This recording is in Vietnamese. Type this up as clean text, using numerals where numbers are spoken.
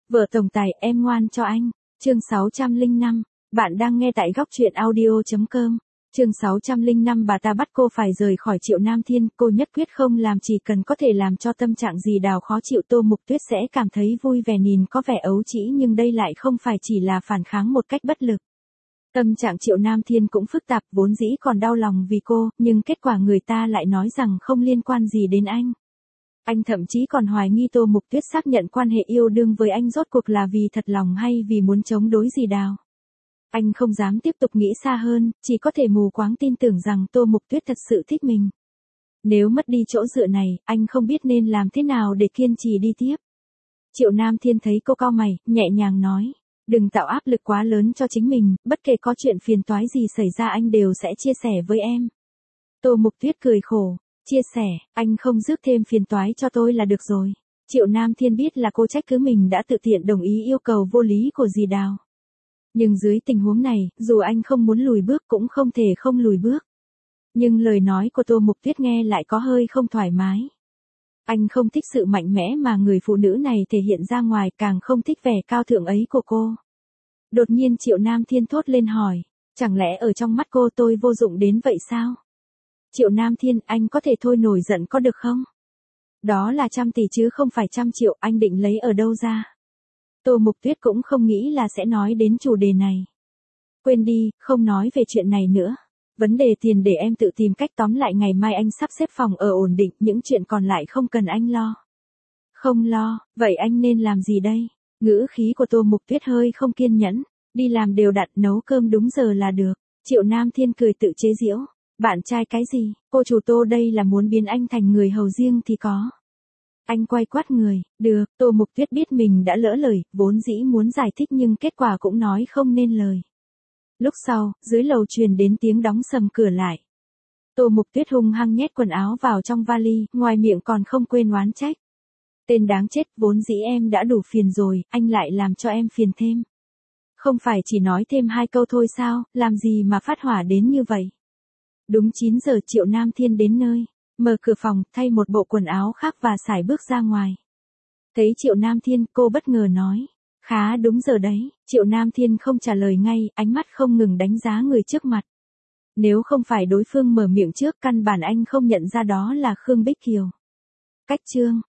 Vợ tổng tài, em ngoan cho anh. Chương 605. Bạn đang nghe tại góc truyện audio.com. Chương 605. Bà ta bắt cô phải rời khỏi Triệu Nam Thiên, cô nhất quyết không làm, chỉ cần có thể làm cho tâm trạng dì Đào khó chịu Tô Mục Tuyết sẽ cảm thấy vui vẻ, nhìn có vẻ ấu trĩ nhưng đây lại không phải chỉ là phản kháng một cách bất lực. Tâm trạng Triệu Nam Thiên cũng phức tạp, vốn dĩ còn đau lòng vì cô, nhưng kết quả người ta lại nói rằng không liên quan gì đến anh. Anh thậm chí còn hoài nghi Tô Mục Tuyết xác nhận quan hệ yêu đương với anh rốt cuộc là vì thật lòng hay vì muốn chống đối dì Đào. Anh không dám tiếp tục nghĩ xa hơn, chỉ có thể mù quáng tin tưởng rằng Tô Mục Tuyết thật sự thích mình. Nếu mất đi chỗ dựa này, anh không biết nên làm thế nào để kiên trì đi tiếp. Triệu Nam Thiên thấy cô cau mày, nhẹ nhàng nói, đừng tạo áp lực quá lớn cho chính mình, bất kể có chuyện phiền toái gì xảy ra anh đều sẽ chia sẻ với em. Tô Mục Tuyết cười khổ, chia sẻ, anh không rước thêm phiền toái cho tôi là được rồi. Triệu Nam Thiên biết là cô trách cứ mình đã tự tiện đồng ý yêu cầu vô lý của dì Đào. Nhưng dưới tình huống này, dù anh không muốn lùi bước cũng không thể không lùi bước. Nhưng lời nói của Tô Mục Tuyết nghe lại có hơi không thoải mái. Anh không thích sự mạnh mẽ mà người phụ nữ này thể hiện ra ngoài, càng không thích vẻ cao thượng ấy của cô. Đột nhiên Triệu Nam Thiên thốt lên hỏi, chẳng lẽ ở trong mắt cô tôi vô dụng đến vậy sao? Triệu Nam Thiên, anh có thể thôi nổi giận có được không? Đó là 100 tỷ chứ không phải 100 triệu, anh định lấy ở đâu ra? Tô Mục Tuyết cũng không nghĩ là sẽ nói đến chủ đề này. Quên đi, không nói về chuyện này nữa. Vấn đề tiền để em tự tìm cách, tóm lại ngày mai anh sắp xếp phòng ở ổn định, những chuyện còn lại không cần anh lo. Không lo, vậy anh nên làm gì đây? Ngữ khí của Tô Mục Tuyết hơi không kiên nhẫn, đi làm đều đặn, nấu cơm đúng giờ là được. Triệu Nam Thiên cười tự chế giễu, bạn trai cái gì, cô chủ Tô đây là muốn biến anh thành người hầu riêng thì có. Anh quay quát người, được, Tô Mục Tuyết biết mình đã lỡ lời, vốn dĩ muốn giải thích nhưng kết quả cũng nói không nên lời. Lúc sau, dưới lầu truyền đến tiếng đóng sầm cửa lại. Tô Mục Tuyết hung hăng nhét quần áo vào trong vali, ngoài miệng còn không quên oán trách. Tên đáng chết, vốn dĩ em đã đủ phiền rồi, anh lại làm cho em phiền thêm. Không phải chỉ nói thêm 2 câu thôi sao, làm gì mà phát hỏa đến như vậy. Đúng 9 giờ Triệu Nam Thiên đến nơi, mở cửa phòng, thay một bộ quần áo khác và sải bước ra ngoài. Thấy Triệu Nam Thiên, cô bất ngờ nói, khá đúng giờ đấy. Triệu Nam Thiên không trả lời ngay, ánh mắt không ngừng đánh giá người trước mặt. Nếu không phải đối phương mở miệng trước, căn bản anh không nhận ra đó là Khương Bích Kiều. Cách chương